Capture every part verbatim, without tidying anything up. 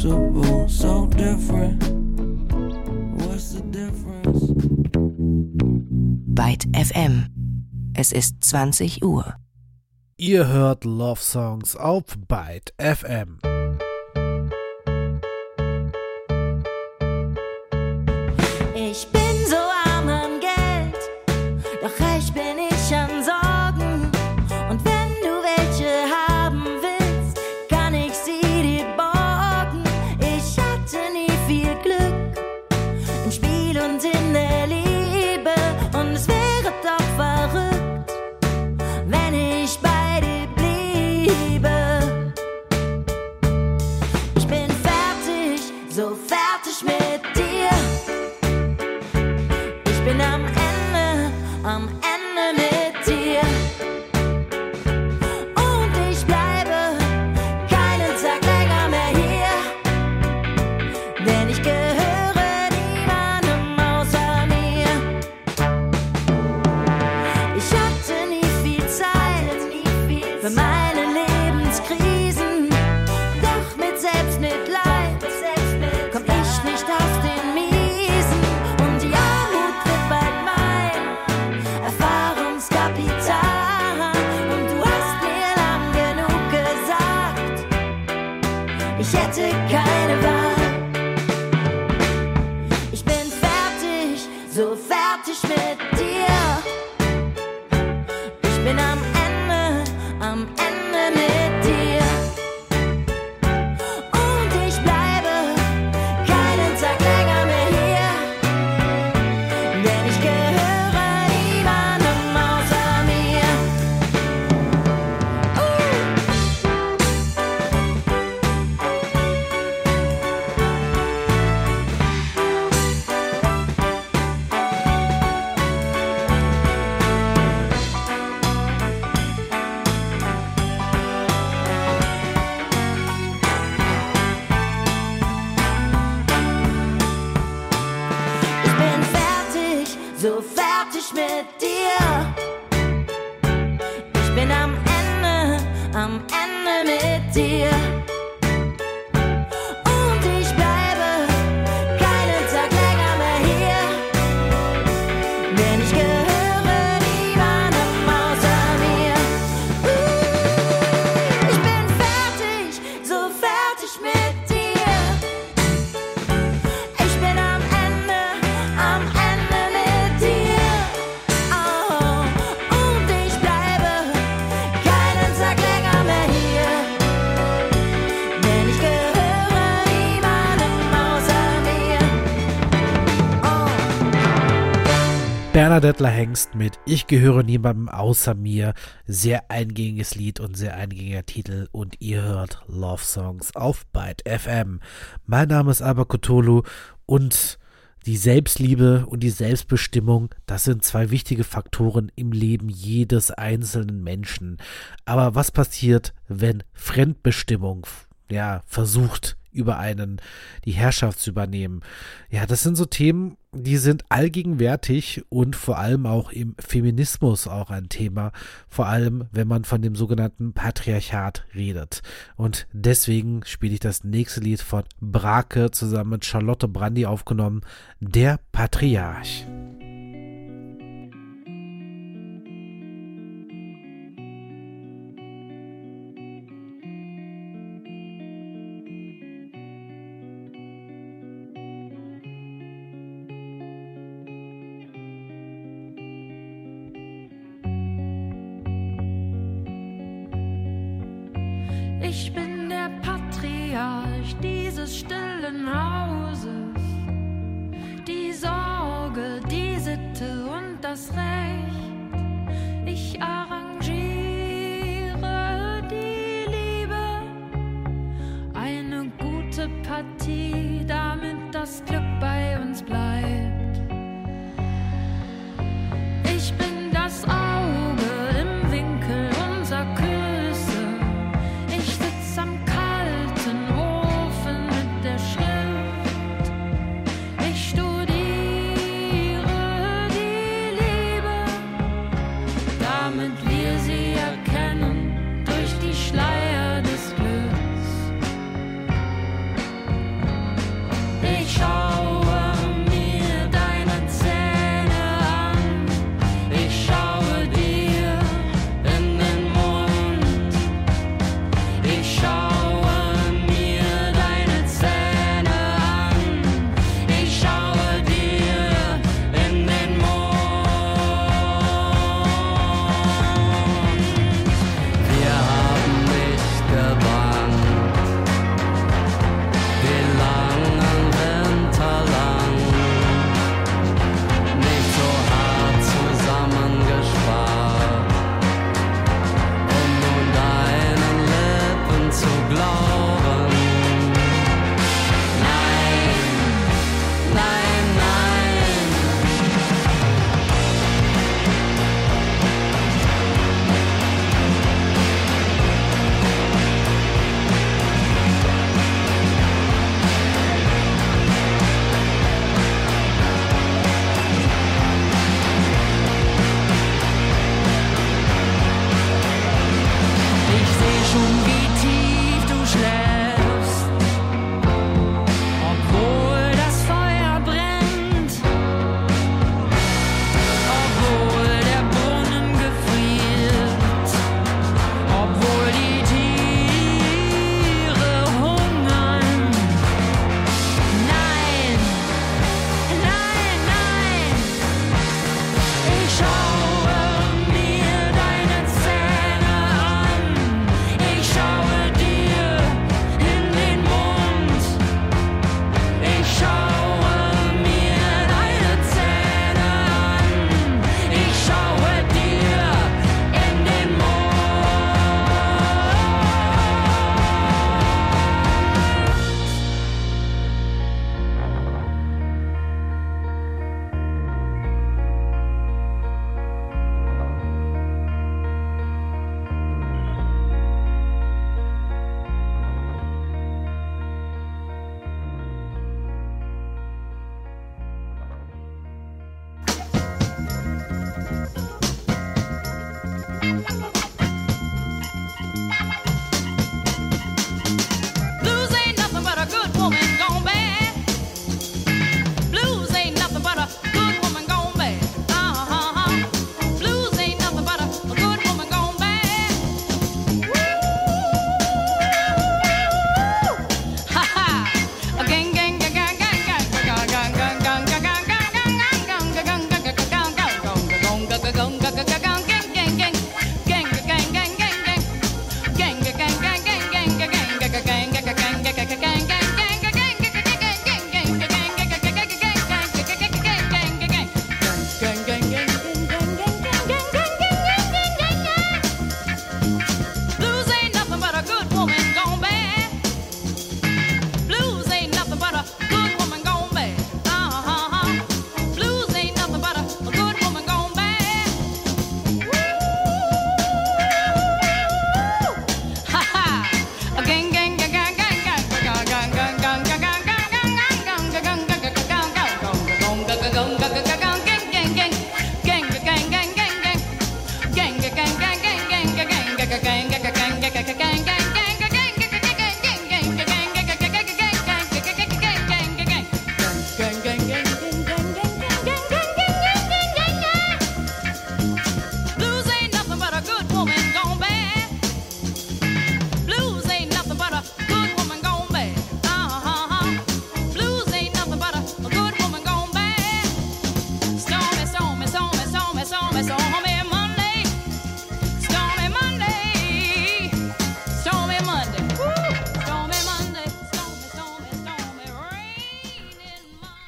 impossible, so different. What's the difference? Byte F M. Es ist zwanzig Uhr. Ihr hört Love Songs auf Byte F M. Ich bin so arm an Geld, doch reich bin ich an Sorgen. Und wenn du welche haben willst, kann ich sie dir borgen. Ich hatte nie viel Glück im Spiel und in der Liebe. Und es wäre doch verrückt, wenn ich bei dir bliebe. Ich bin fertig, so fertig mit dir. Ich bin am Ende, am Ende mit dir. Und ich bleibe keinen Tag länger mehr hier. Denn ich gehöre niemandem außer mir. Ich hatte nie viel Zeit für meine Lebenskrisen. Doch mit Selbstmitleid komm ich nicht aus den Miesen. Und die Armut wird bald mein Erfahrungskapital. Und du hast mir lang genug gesagt, ich hätte keine Wahl. Ich bin fertig, so fertig mit dir. Ich bin am Ende, am Ende mit dir. Und ich bleibe keinen Tag länger mehr hier. Denn ich gehöre niemandem außer mir. Ich bin fertig, so fertig mit dir. Ich bin am Ende, am Ende mit dir. Und ich bleibe keinen Tag länger mehr hier. Denn ich gehöre niemandem außer mir. Uh, ich bin fertig, so fertig mit dir. Ich bin am Ende, am Ende mit dir. Oh, und ich bleibe keinen Tag länger mehr hier. Denn ich gehöre niemandem außer mir. Oh. Bernadette Hengst mit Ich gehöre niemandem außer mir. Sehr eingängiges Lied und sehr eingängiger Titel. Und ihr hört Love Songs auf Byte F M. Mein Name ist Albert Cthulhu und die Selbstliebe und die Selbstbestimmung, das sind zwei wichtige Faktoren im Leben jedes einzelnen Menschen. Aber was passiert, wenn Fremdbestimmung ja, versucht, über einen die Herrschaft zu übernehmen? Ja, das sind so Themen, die sind allgegenwärtig und vor allem auch im Feminismus auch ein Thema, vor allem wenn man von dem sogenannten Patriarchat redet. Und deswegen spiele ich das nächste Lied von Brake zusammen mit Charlotte Brandy aufgenommen, Der Patriarch. Ich bin der Patriarch dieses stillen Hauses, die Sorge, die Sitte und das Recht. Ich arrangiere die Liebe, eine gute Partie, damit das Glück bei uns bleibt. Ich bin das Auge im Winkel unserer Küsse. Damit wir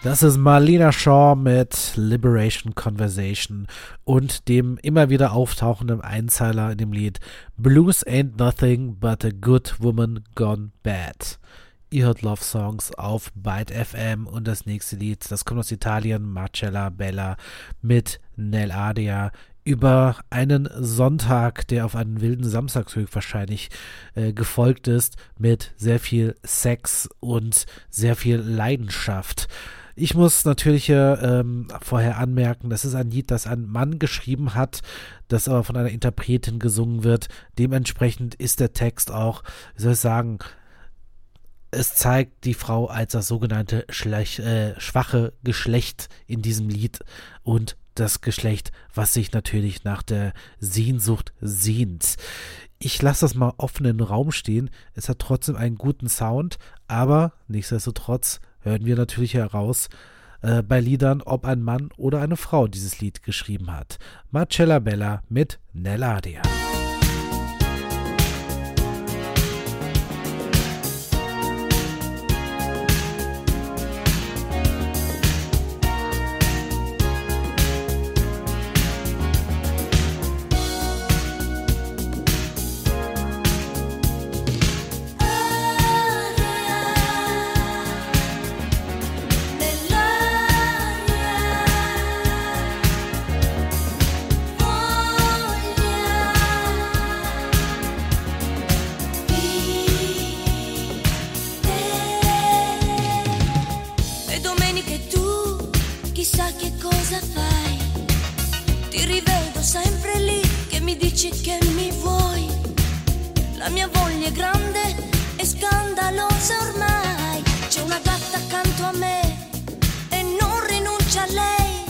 Das ist Marlena Shaw mit Liberation Conversation und dem immer wieder auftauchenden Einzeiler in dem Lied Blues ain't nothing but a good woman gone bad. Ihr hört Love Songs auf Byte F M und das nächste Lied, das kommt aus Italien, Marcella Bella mit Nell'Aria, über einen Sonntag, der auf einen wilden Samstag wahrscheinlich äh, gefolgt ist, mit sehr viel Sex und sehr viel Leidenschaft. Ich muss natürlich ähm, vorher anmerken, das ist ein Lied, das ein Mann geschrieben hat, das aber von einer Interpretin gesungen wird. Dementsprechend ist der Text auch, wie soll ich sagen, es zeigt die Frau als das sogenannte Schlech, äh, schwache Geschlecht in diesem Lied und das Geschlecht, was sich natürlich nach der Sehnsucht sehnt. Ich lasse das mal offen im Raum stehen. Es hat trotzdem einen guten Sound, aber nichtsdestotrotz hören wir natürlich heraus äh, bei Liedern, ob ein Mann oder eine Frau dieses Lied geschrieben hat. Marcella Bella mit Nell'Aria. Che mi vuoi, la mia voglia è grande e scandalosa ormai. C'è una gatta accanto a me e non rinuncia a lei.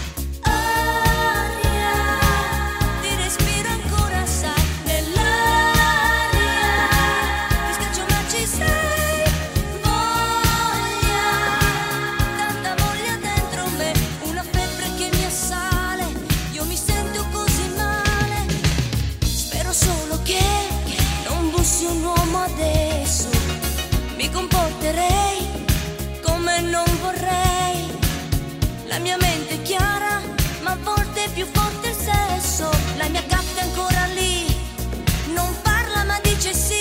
Aria, ti respiro ancora, sai, nell'aria. Ti scaccio ma ci sei. Voglia, tanta voglia dentro me, una febbre che mi assale. Io mi sento così male. Solo che non bussi un uomo adesso, mi comporterei come non vorrei. La mia mente è chiara, ma a volte è più forte il sesso. La mia gatta è ancora lì, non parla ma dice sì.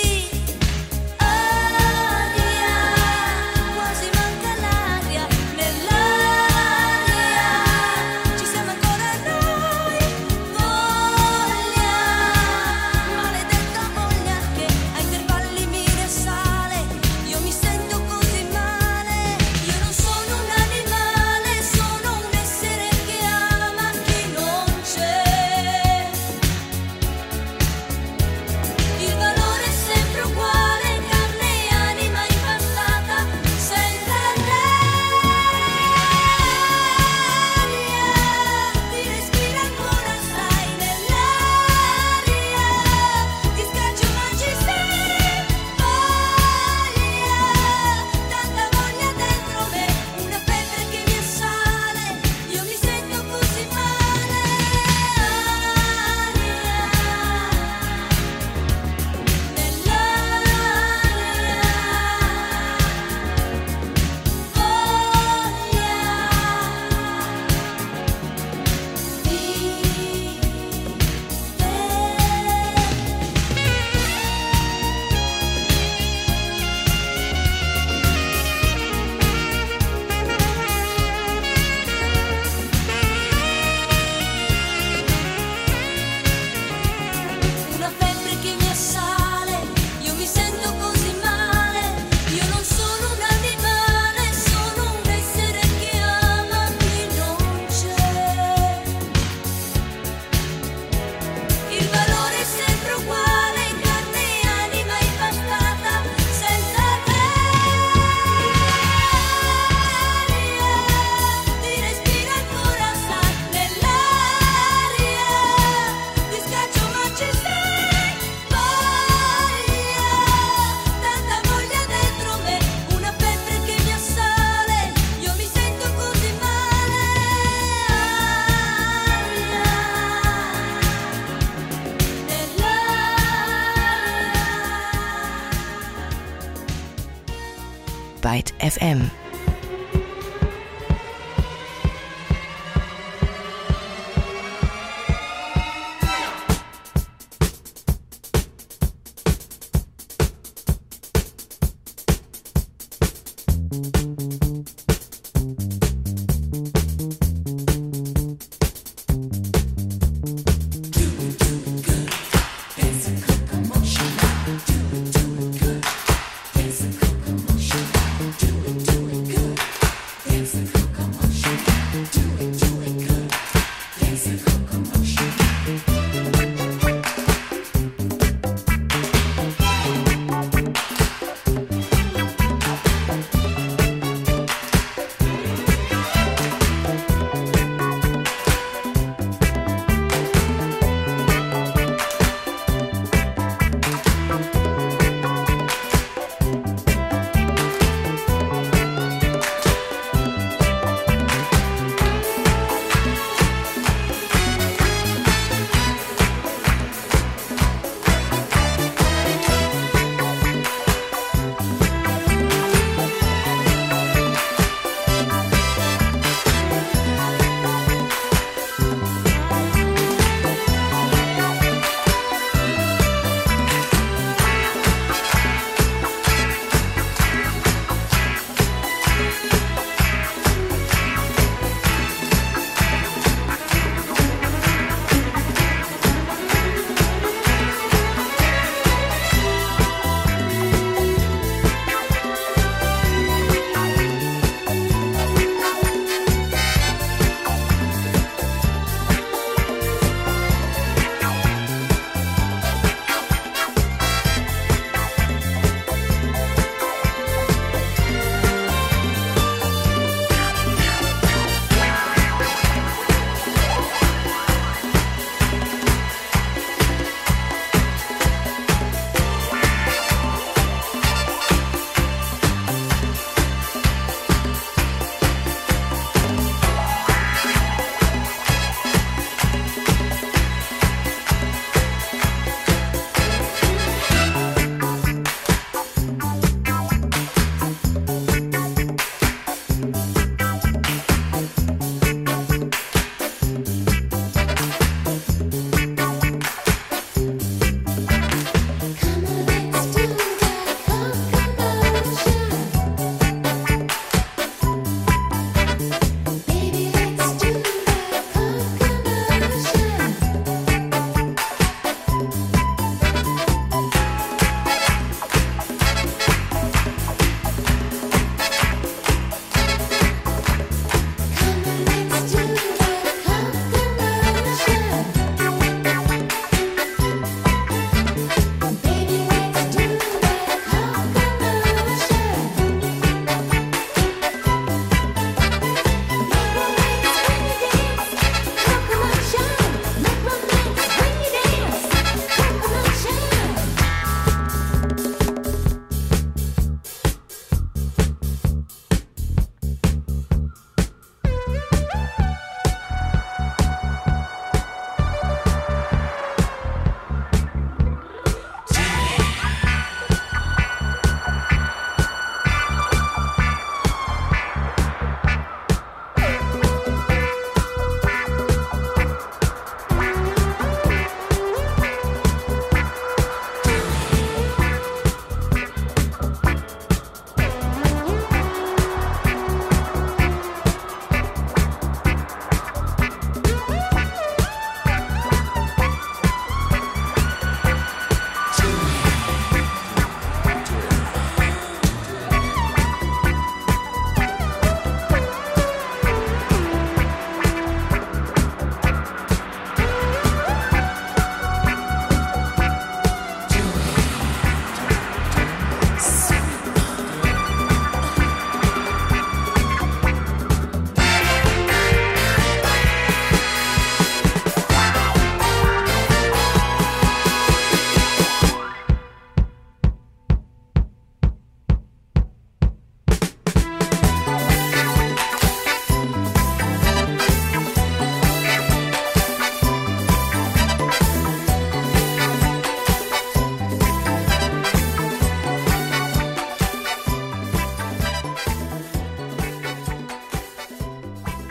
Aria, quasi manca l'aria, nell'aria ci siamo ancora noi. Voglia, maledetta voglia che a intervalli mi risale. Io mi sento così male. Io non sono un animale, sono un essere che ama chi non c'è. Il valore è sempre uguale, carne e anima impastata, senza l'aria. Ti respira ancora, stai nell'aria. Ti scaccio ma ci sei. Voglia, tanta voglia dentro me, una febbre che mi assale. Io mi sento così male. Aria, una febbre che mi assale, io mi sento così male. Io non sono un animale, sono un essere che ama chi non c'è. Il valore è sempre uguale, carne e anima impastata, senza l'aria. Ti respira ancora, sai, nell'aria. Ti scaccio ma ci sei. Voglia, tanta voglia dentro me, una febbre che mi assale. Io mi sento così male. Byte F M.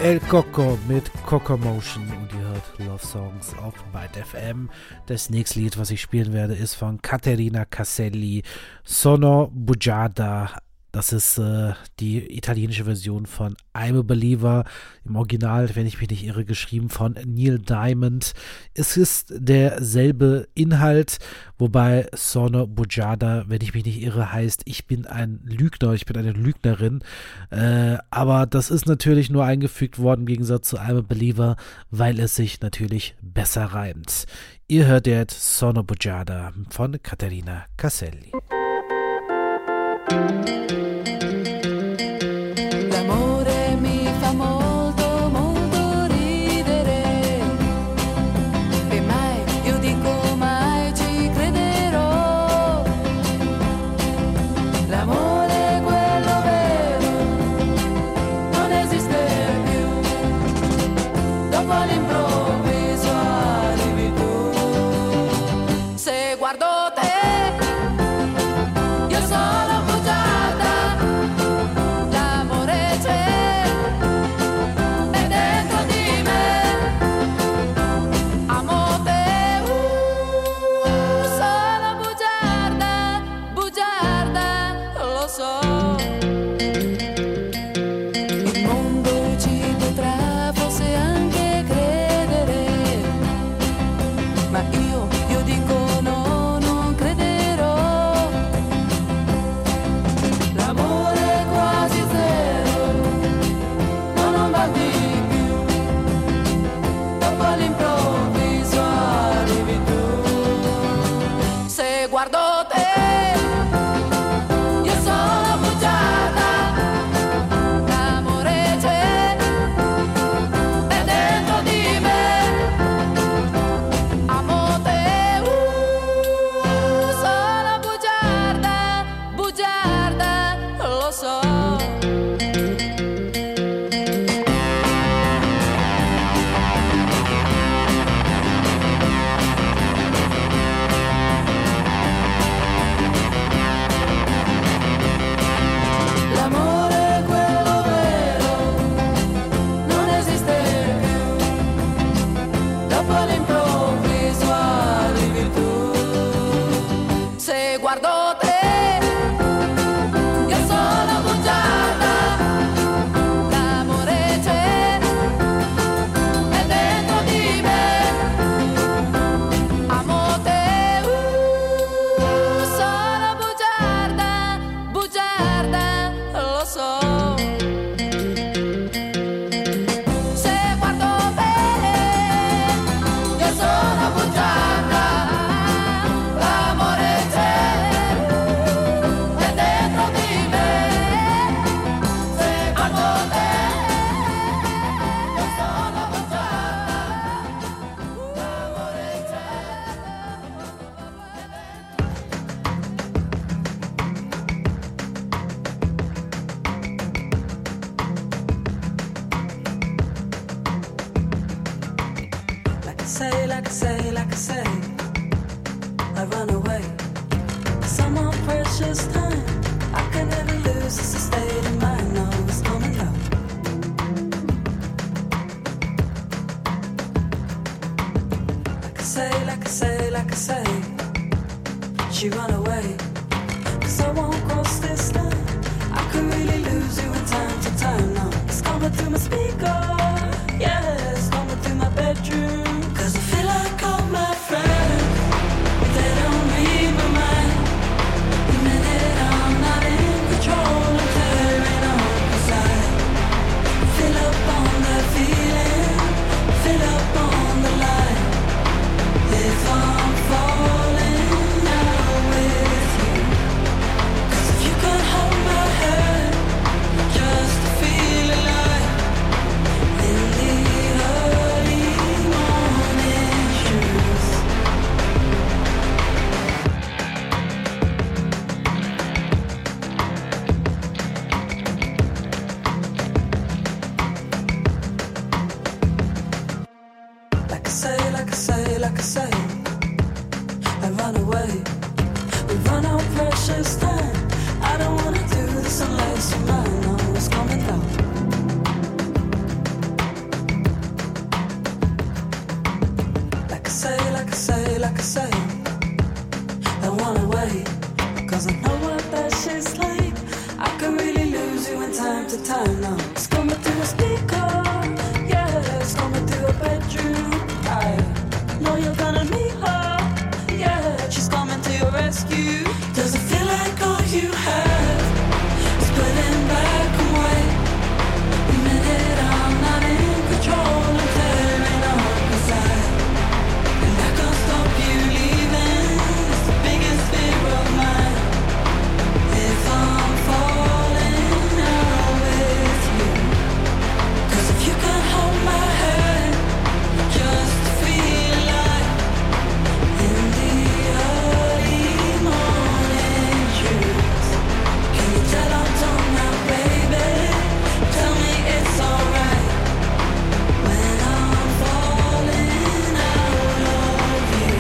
El Coco mit Coco Motion und ihr hört Love Songs auf Byte F M. Das nächste Lied, was ich spielen werde, ist von Caterina Caselli, Sono Bugiarda. Das ist äh, die italienische Version von I'm a Believer, im Original, wenn ich mich nicht irre, geschrieben von Neil Diamond. Es ist derselbe Inhalt, wobei Sono Bugiarda, wenn ich mich nicht irre, heißt, ich bin ein Lügner, ich bin eine Lügnerin. Äh, aber das ist natürlich nur eingefügt worden im Gegensatz zu I'm a Believer, weil es sich natürlich besser reimt. Ihr hört jetzt Sono Bugiarda von Caterina Caselli. L'amore mi fa molto, molto ridere e mai, io dico mai ci crederò. L'amore è quello vero, non esiste più. Dopo all'improvviso arrivi tu. Se guardo te, io sono say, like I say, like I say, I run away. Some more precious time I can never lose. It's a state of mind, no, it's coming down. Like I say, like I say, like I say, she run away. Cause I won't cross this line. I could really lose you in time to time now. It's coming through my speaker, yeah, it's coming through my bedroom. Cause I feel like all my friends, they don't read my mind. The minute I'm not in control, I'm tearing on. Cause I fill up on the feeling, fill up on the light. If I'm falling now with you, cause if you could hold my hand just to feel alive, lose you in time to time now. It's coming through a speaker, yeah, it's coming through a bedroom. I know you're gonna meet her, yeah, she's coming to your rescue. Does it feel like all you have is putting black and white? The minute I'm not in control, I'm tearing up inside, and I can't stop you leaving. It's the biggest fear of mine. If I'm falling out with you, 'cause if you can hold my hand, just feel like in the early morning dews. Can you tell I'm done now, baby? Tell me it's alright when I'm falling out of you.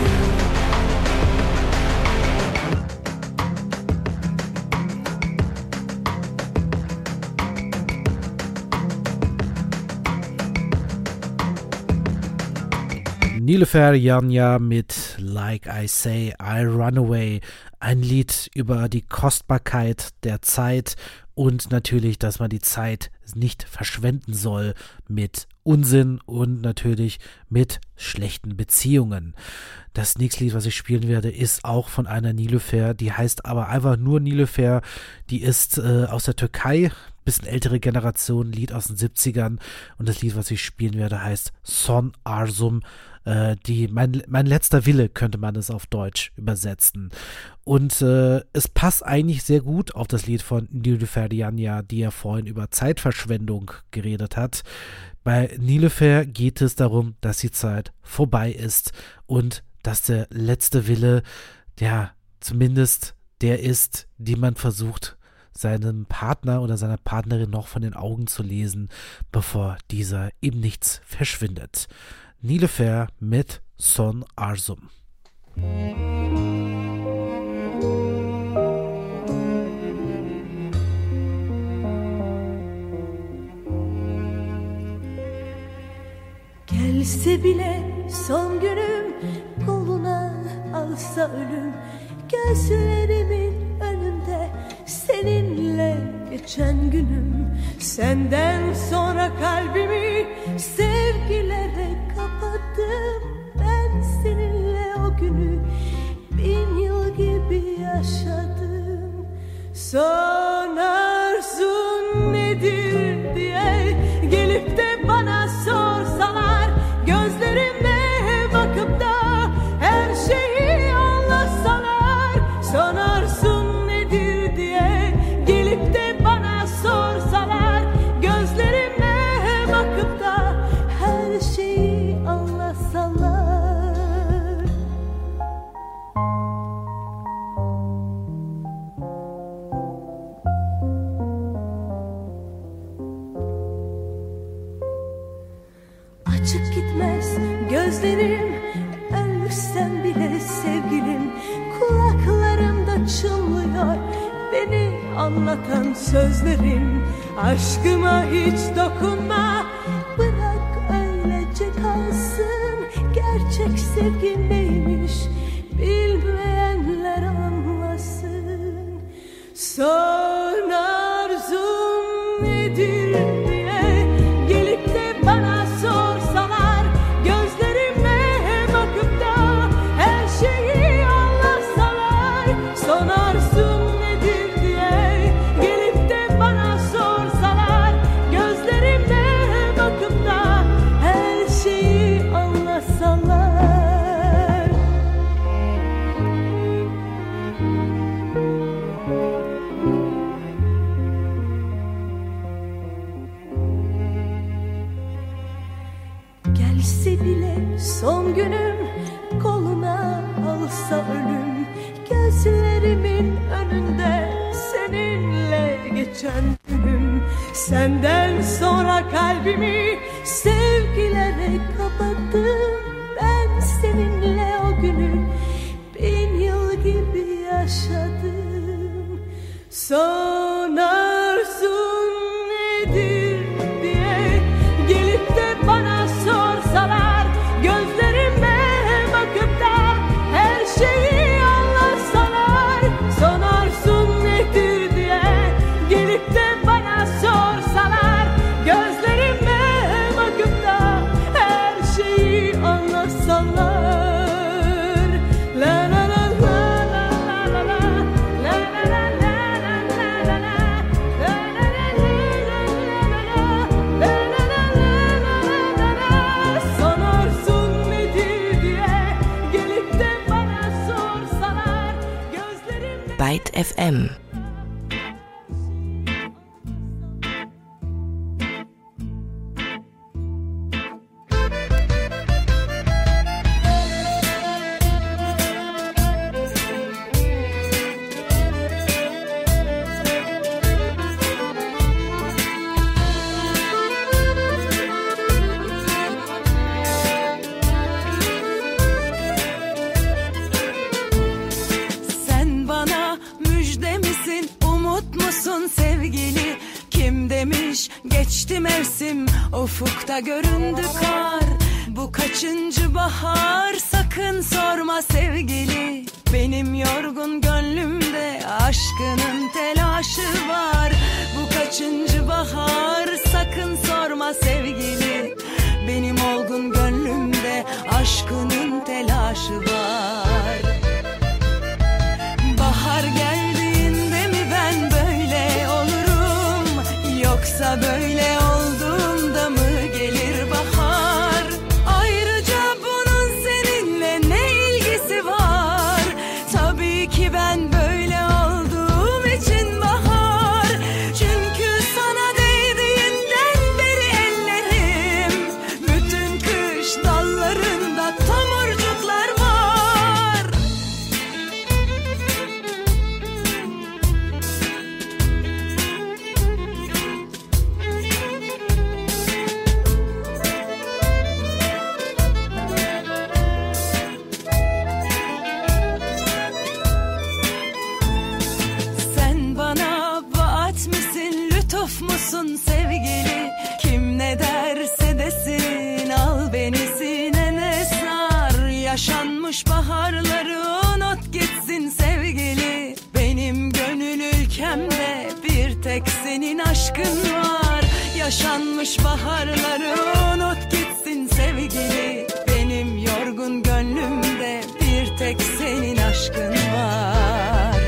Nilüfer Yanya mit Like I Say, I Run Away. Ein Lied über die Kostbarkeit der Zeit und natürlich, dass man die Zeit nicht verschwenden soll mit Unsinn und natürlich mit schlechten Beziehungen. Das nächste Lied, was ich spielen werde, ist auch von einer Nilüfer, die heißt aber einfach nur Nilüfer. Die ist äh, aus der Türkei, bisschen ältere Generation, Lied aus den siebzigern, und das Lied, was ich spielen werde, heißt Son Arzum. Äh, die, mein, mein letzter Wille könnte man es auf Deutsch übersetzen. Und äh, es passt eigentlich sehr gut auf das Lied von Nilüfer Yanya, die ja vorhin über Zeitverschwendung geredet hat. Bei Nilüfer geht es darum, dass die Zeit vorbei ist und dass der letzte Wille, ja, zumindest der ist, die man versucht, seinem Partner oder seiner Partnerin noch von den Augen zu lesen, bevor dieser im Nichts verschwindet. Nilüfer mit Son Arzum. Gelse bile son günüm, koluna alsa ölüm, gözlerimin önünde seninle geçen günüm. Senden sonra kalbimi sevgilere kapattım. Ben seninle o günü bin yıl gibi yaşadım. Son arzun nedir diye gelip de bana sorsalar, gözlerime bakıp da her şeyi anlatsalar. Son arzun nedir diye gelip de bana sorsalar, gözlerime bakıp da her şeyi anlatsalar. Açık gitmez gözlerim, ölsem bile sevgilim. Kulaklarımda çınlıyor beni anlatan sözlerin. Aşkıma hiç dokunma, bırak öylece kalsın. Gerçek sevgi neymiş bilmeyenler anlasın. Son arzum nedir diye gelip de bana sorsalar, gözlerime bakıp da her şeyi anlatsalar. Son arzum nedir diye gelip de bana sorsalar, gözlerime bakıp da her şeyi anlatsalar. Gelse bile son günüm, koluna alsa ölüm, gözlerimin önünde seninle geçen günüm. Senden sonra kalbimi sevgilere kapattım. Ben seninle o günü bin yıl gibi yaşadım. Son arzun nedir diye gelip de bana sorsalar, gözlerime bakıp da her şeyi anlatsalar. Son arzun nedir diye gelip de bana F M. Geçti mevsim, ufukta göründü kar. Bu kaçıncı bahar, sakın sorma sevgili. Benim yorgun gönlümde aşkının telaşı var. Bu kaçıncı bahar, sakın sorma sevgili. Benim olgun gönlümde aşkının telaşı var. Bahar geldiğinde mi ben böyle olurum, yoksa böyle olduğumda mı gelir bahar? Ayrıca bunun seninle ne ilgisi var? Tabii ki ben böyle olduğum için bahar. Çünkü sana değdiğinden beri ellerim, bütün kış dallarında tomurcuklar var. Sen bana vaat misin, lütuf musun sevgili? Kim ne derse desin, al beni sinene sar. Yaşanmış baharları unut gitsin sevgili. Benim gönül ülkemde bir tek senin aşkın var. Yaşanmış baharları unut gitsin sevgili. Benim yorgun gönlümde bir tek senin aşkın var.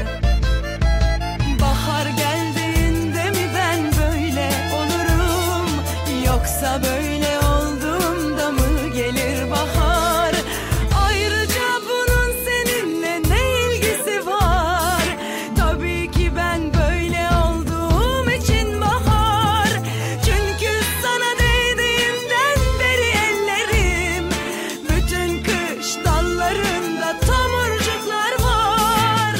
Bahar geldiğinde mi ben böyle olurum, yoksa böyle olduğumda mı gelir bahar? Ayrıca bunun seninle ne ilgisi var? Tabii ki ben böyle olduğum için bahar. Çünkü sana değdiğimden beri ellerim, bütün kış dallarında tomurcuklar var.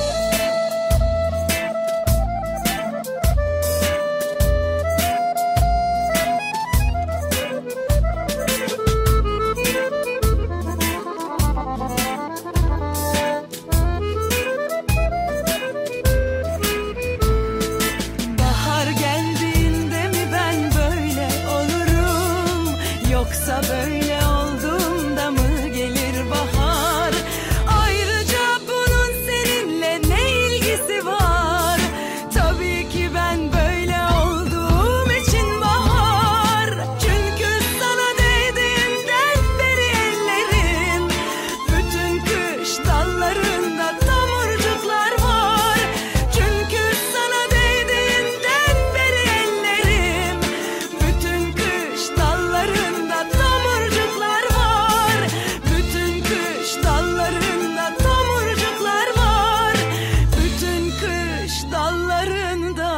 Bahar geldiğinde mi ben böyle olurum, yoksa böyle olduğumda mı gelir bahar? Ayrıca bunun seninle ne ilgisi var? Tabii ki ben böyle olduğum için bahar. Çünkü sana değdiğimden beri ellerim, bütün kış dallarında tomurcuklar var. Çünkü sana değdiğimden beri ellerim, bütün kış dallarında tomurcuklar var. Bütün kış dallarında tomurcuklar var. Bütün kış dallarında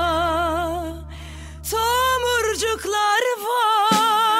tomurcuklar var.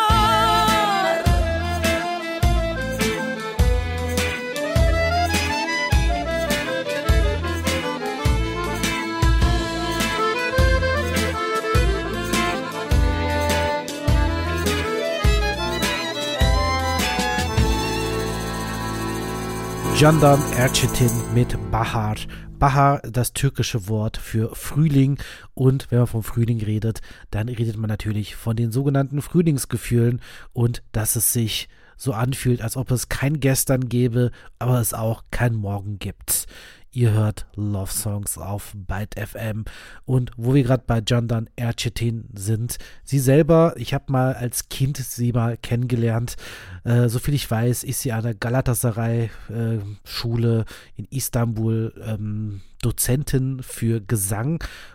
Candan Erçetin mit Bahar. Bahar, das türkische Wort für Frühling, und wenn man vom Frühling redet, dann redet man natürlich von den sogenannten Frühlingsgefühlen und dass es sich so anfühlt, als ob es kein Gestern gäbe, aber es auch kein Morgen gibt. Ihr hört Love Songs auf Byte F M, und wo wir gerade bei Candan Erçetin sind, sie selber, ich habe mal als Kind sie mal kennengelernt, äh, soviel ich weiß, ist sie an der Galatasaray äh, Schule in Istanbul ähm, Dozentin für Gesang,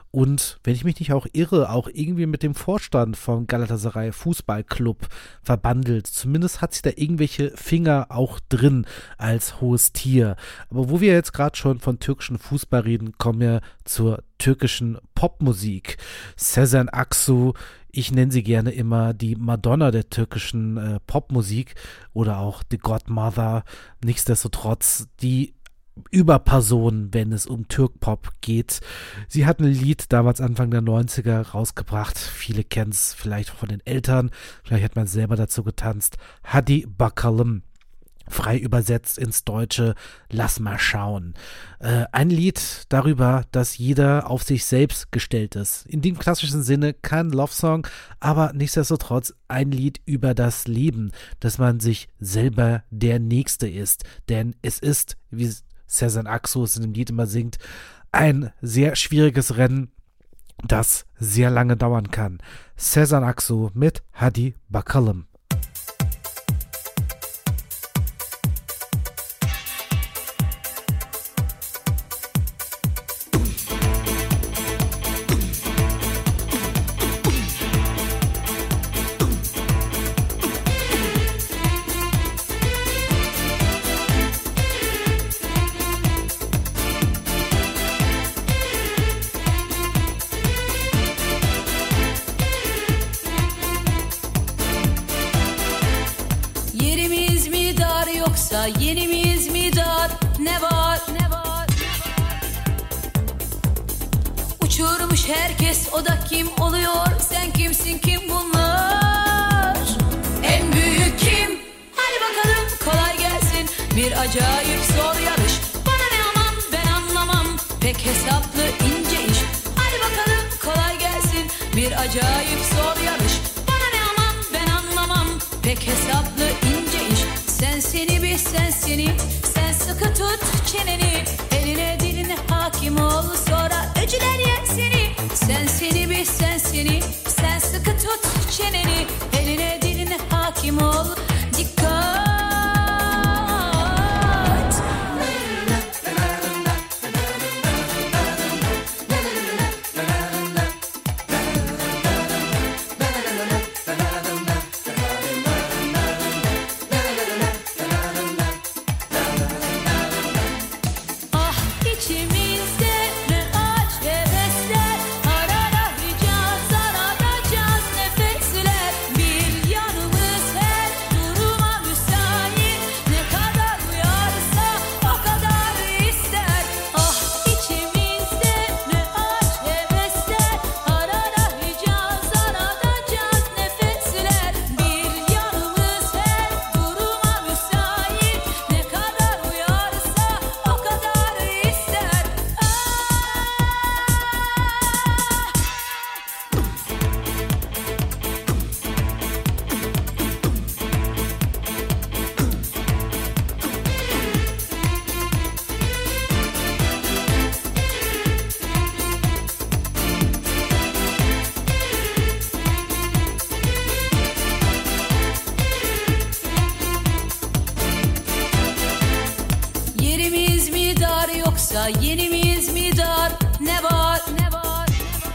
und, wenn ich mich nicht auch irre, auch irgendwie mit dem Vorstand vom Galatasaray Fußballclub verbandelt. Zumindest hat sie da irgendwelche Finger auch drin als hohes Tier. Aber wo wir jetzt gerade schon von türkischen Fußball reden, kommen wir zur türkischen Popmusik. Sezen Aksu, ich nenne sie gerne immer die Madonna der türkischen äh, Popmusik oder auch The Godmother. Nichtsdestotrotz die Überperson, wenn es um Türkpop geht. Sie hat ein Lied damals Anfang der neunziger rausgebracht. Viele kennen es vielleicht von den Eltern. Vielleicht hat man selber dazu getanzt. Hadi Bakalım. Frei übersetzt ins Deutsche, lass mal schauen. Äh, ein Lied darüber, dass jeder auf sich selbst gestellt ist. In dem klassischen Sinne kein Love-Song, aber nichtsdestotrotz ein Lied über das Leben, dass man sich selber der Nächste ist. Denn es ist, wie Sezen Aksu es in dem Lied immer singt, ein sehr schwieriges Rennen, das sehr lange dauern kann. Sezen Aksu mit Hadi Bakalım. Yenimiz mi dar, ne var, ne var? Uçurmuş herkes, o da kim oluyor? Sen kimsin, kim bunlar? En büyük kim? Hadi bakalım, kolay gelsin. Bir acayip zor yarış. Bana ne aman, ben anlamam. Pek hesaplı ince iş. Hadi bakalım, kolay gelsin. Bir acayip zor yarış. Bana ne aman, ben anlamam. Pek hesaplı ince iş. Sen seni bil, sen seni, sen sıkı tut çeneni. Eline diline hakim ol, sonra öcüler yer seni. Sen seni bil, sen seni, sen sıkı tut çeneni. Eline diline hakim ol, dikkat. Yenimiz mi dar, ne var, ne var?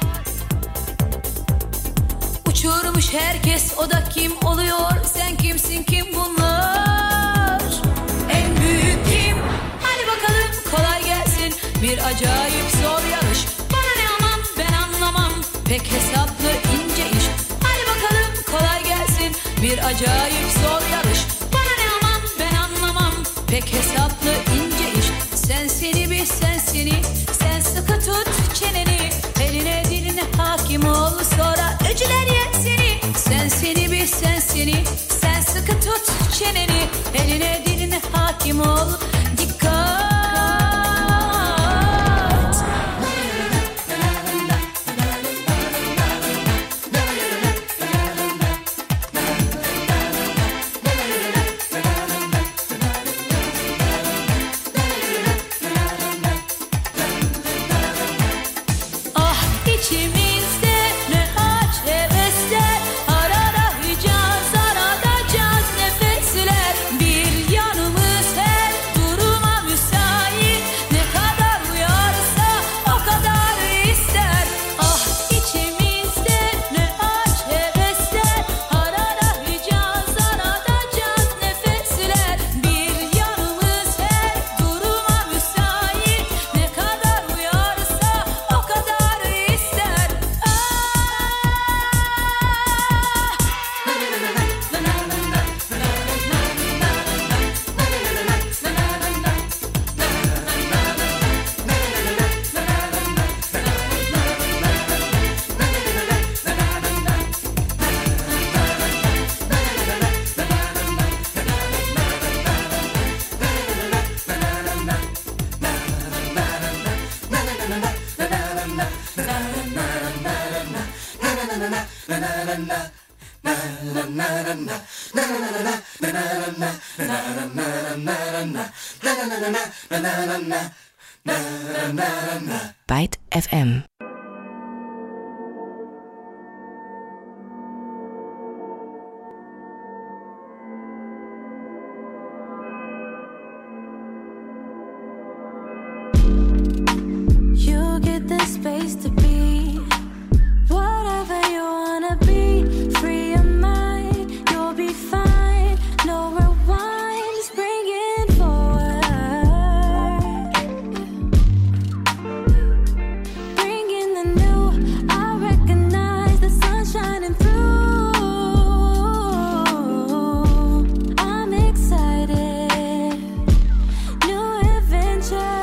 Uçurmuş herkes, o da kim oluyor? Sen kimsin, kim bunlar? En büyük kim? Hadi bakalım, kolay gelsin. Bir acayip zor yarış. Bana ne aman, ben anlamam. Pek hesaplı ince iş. Hadi bakalım, kolay gelsin. Bir acayip zor yarış. Bana ne aman, ben anlamam. Pek hesaplı ince iş. Sen seni bil, sen seni, sen sıkı tut çeneni. Eline diline hakim ol, sonra öcüler yer seni. Sen seni bil, sen seni, sen sıkı tut çeneni. Eline diline hakim ol, dikkat. Arada Byte F M. You get the space to be whatever you wanna be. Free your mind, you'll be fine. No rewind, just bring it forward. Bring in the new, I recognize the sun shining through. I'm excited, new adventure.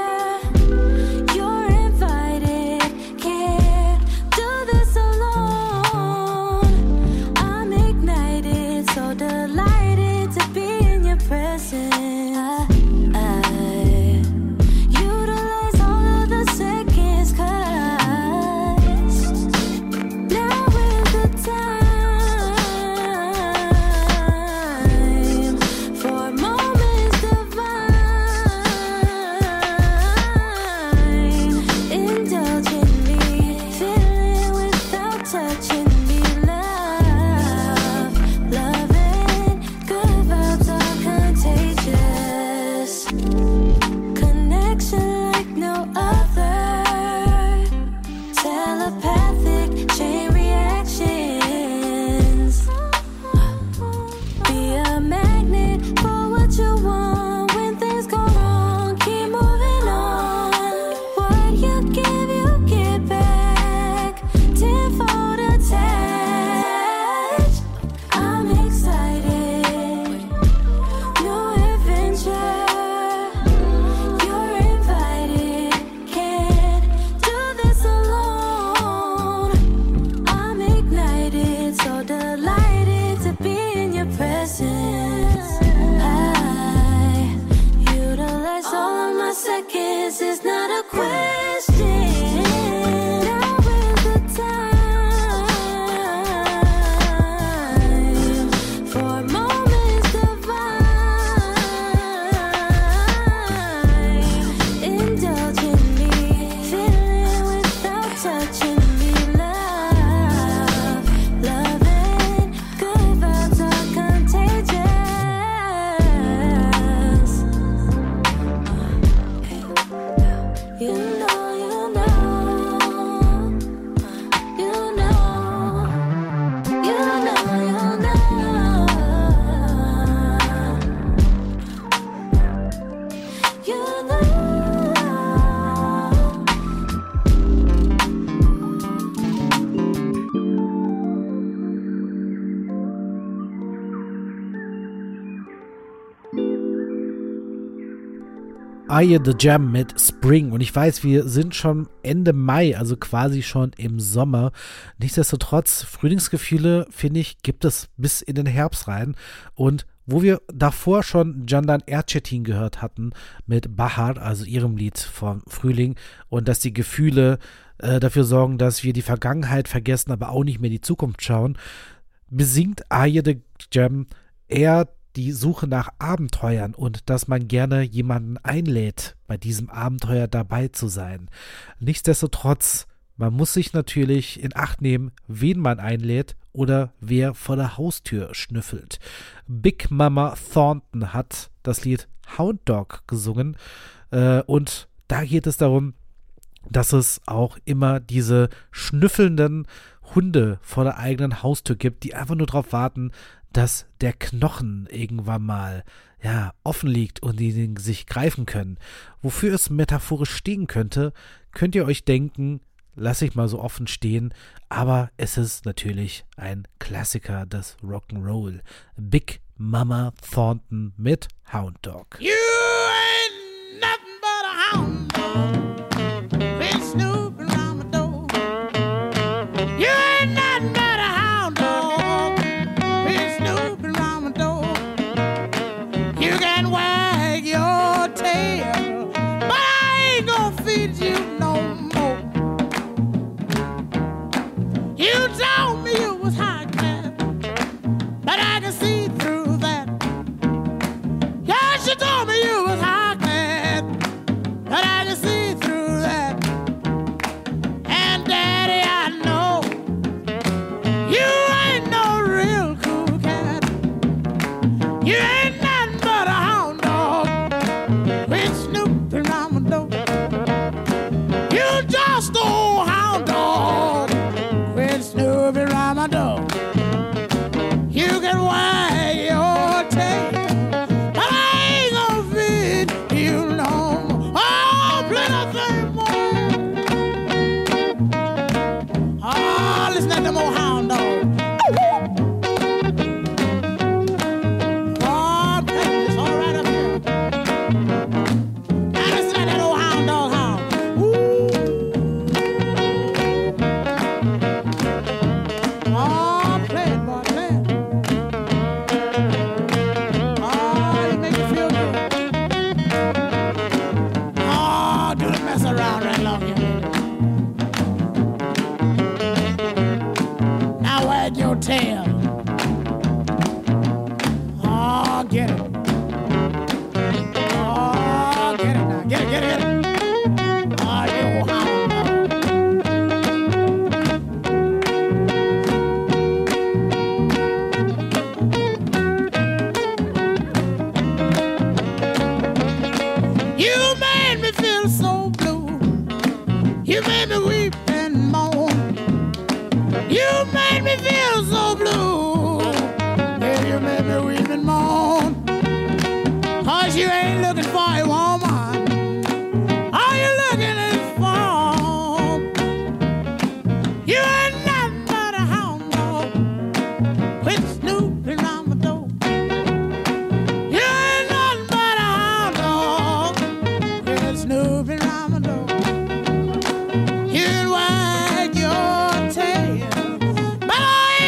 Aye the Jam mit Spring. Und ich weiß, wir sind schon Ende Mai, also quasi schon im Sommer. Nichtsdestotrotz, Frühlingsgefühle, finde ich, gibt es bis in den Herbst rein. Und wo wir davor schon Candan Erçetin gehört hatten mit Bahar, also ihrem Lied vom Frühling, und dass die Gefühle äh, dafür sorgen, dass wir die Vergangenheit vergessen, aber auch nicht mehr die Zukunft schauen, besingt Aye the Jam eher die Suche nach Abenteuern und dass man gerne jemanden einlädt, bei diesem Abenteuer dabei zu sein. Nichtsdestotrotz, man muss sich natürlich in Acht nehmen, wen man einlädt oder wer vor der Haustür schnüffelt. Big Mama Thornton hat das Lied Hound Dog gesungen äh, und da geht es darum, dass es auch immer diese schnüffelnden Hunde vor der eigenen Haustür gibt, die einfach nur darauf warten, dass der Knochen irgendwann mal ja, offen liegt und die den sich greifen können. Wofür es metaphorisch stehen könnte, könnt ihr euch denken, lasse ich mal so offen stehen, aber es ist natürlich ein Klassiker des Rock'n'Roll. Big Mama Thornton mit Hound Dog. You ain't nothing but a hound dog, been snooping around my door. You ain't nothing but a hound dog, been snooping around my door. You can wag your tail, but I ain't gonna feed you no more. You You told me you was high class, but I can see through that. Yes, you told me you was high class, but I can see through that. And Daddy, I know you ain't no real cool cat. You ain't nothing but a hound dog with snooping around my door. You just old hound dog with snooping around my door. You can wag your tail, but I ain't gonna feed you no more. Oh, plenty more. Oh, listen to them old hound dogs. Oh, plenty, it's all right up here. Now listen to that old hound dog howl. Ooh. Oh, play it, boy, play it. Oh, you make me feel good. Oh, do the mess around right long here. Now wag your tail. Oh, get it. Oh, get it now. Get it, get it, get it. Oh, you old hound dog. You made me feel so blue. You made me weep and moan. You made me feel so blue. Yeah, you made me weep and moan. Cause you ain't looking for a woman. All you looking is for. You ain't nothing but a hound dog. Quit snooping around my door. You ain't nothing but a hound dog. Quit snooping around my door. You can wag your tail, but I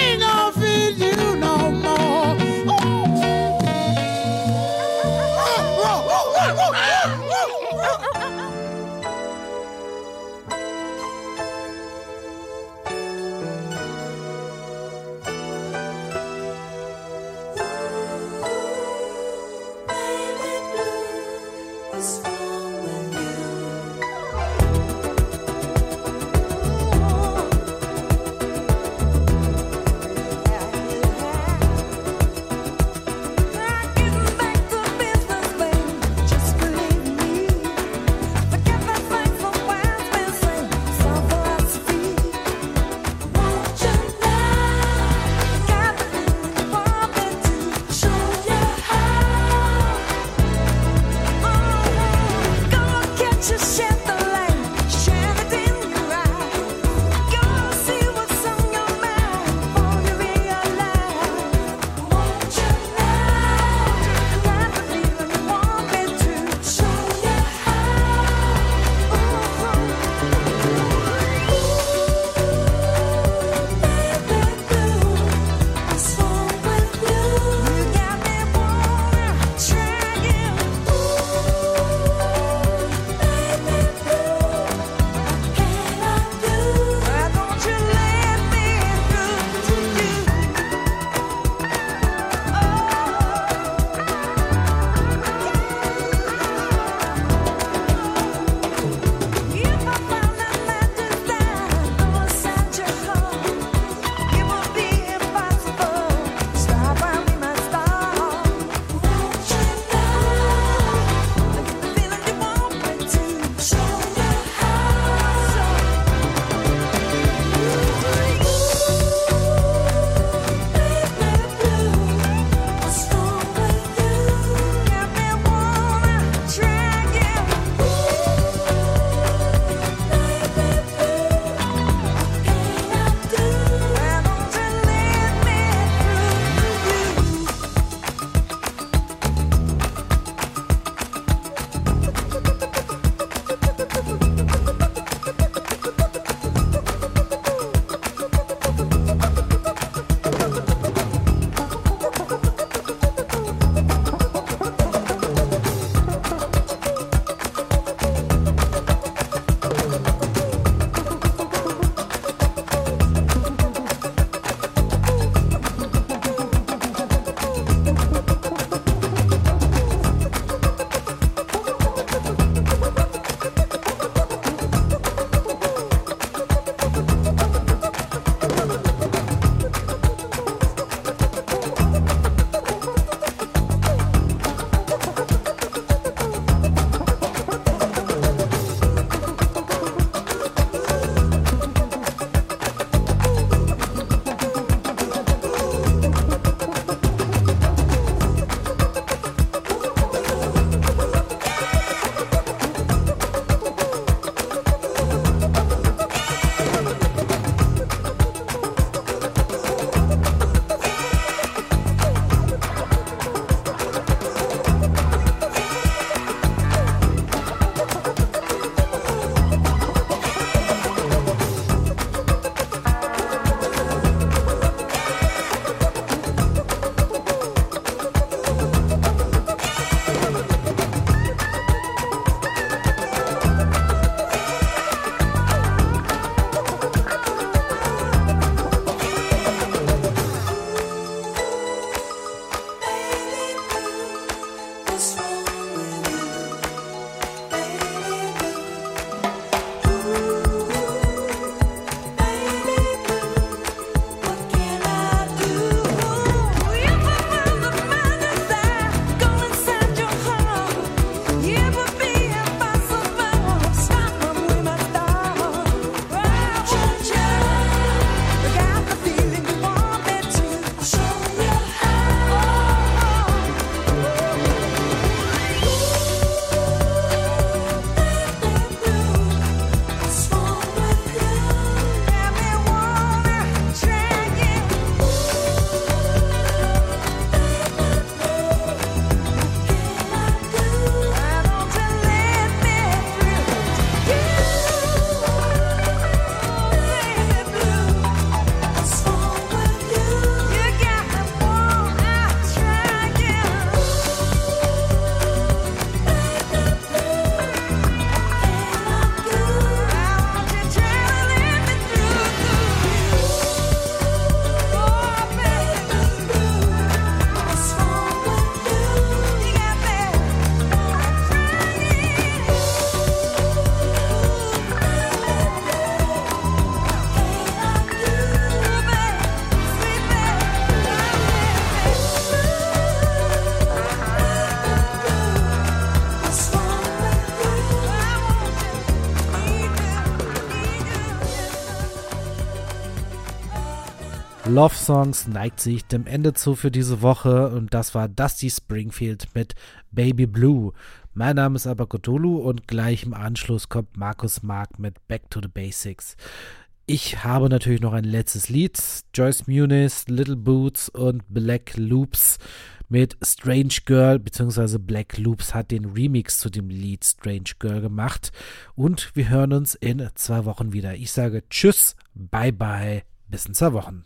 Love Songs neigt sich dem Ende zu für diese Woche und das war Dusty Springfield mit Baby Blue. Mein Name ist aber Cthulhu und gleich im Anschluss kommt Markus Mark mit Back to the Basics. Ich habe natürlich noch ein letztes Lied, Joyce Muniz, Little Boots und Black Loops mit Strange Girl, beziehungsweise Black Loops hat den Remix zu dem Lied Strange Girl gemacht und wir hören uns in zwei Wochen wieder. Ich sage Tschüss, bye bye, bis in zwei Wochen.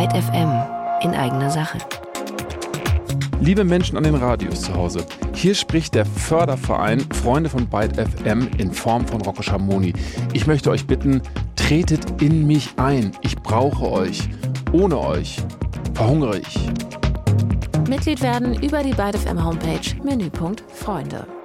Byte F M in eigener Sache. Liebe Menschen an den Radios zu Hause, hier spricht der Förderverein Freunde von Byte F M in Form von Rocco Schamoni. Ich möchte euch bitten, tretet in mich ein. Ich brauche euch. Ohne euch verhungere ich. Mitglied werden über die Byte F M Homepage, Menüpunkt Freunde.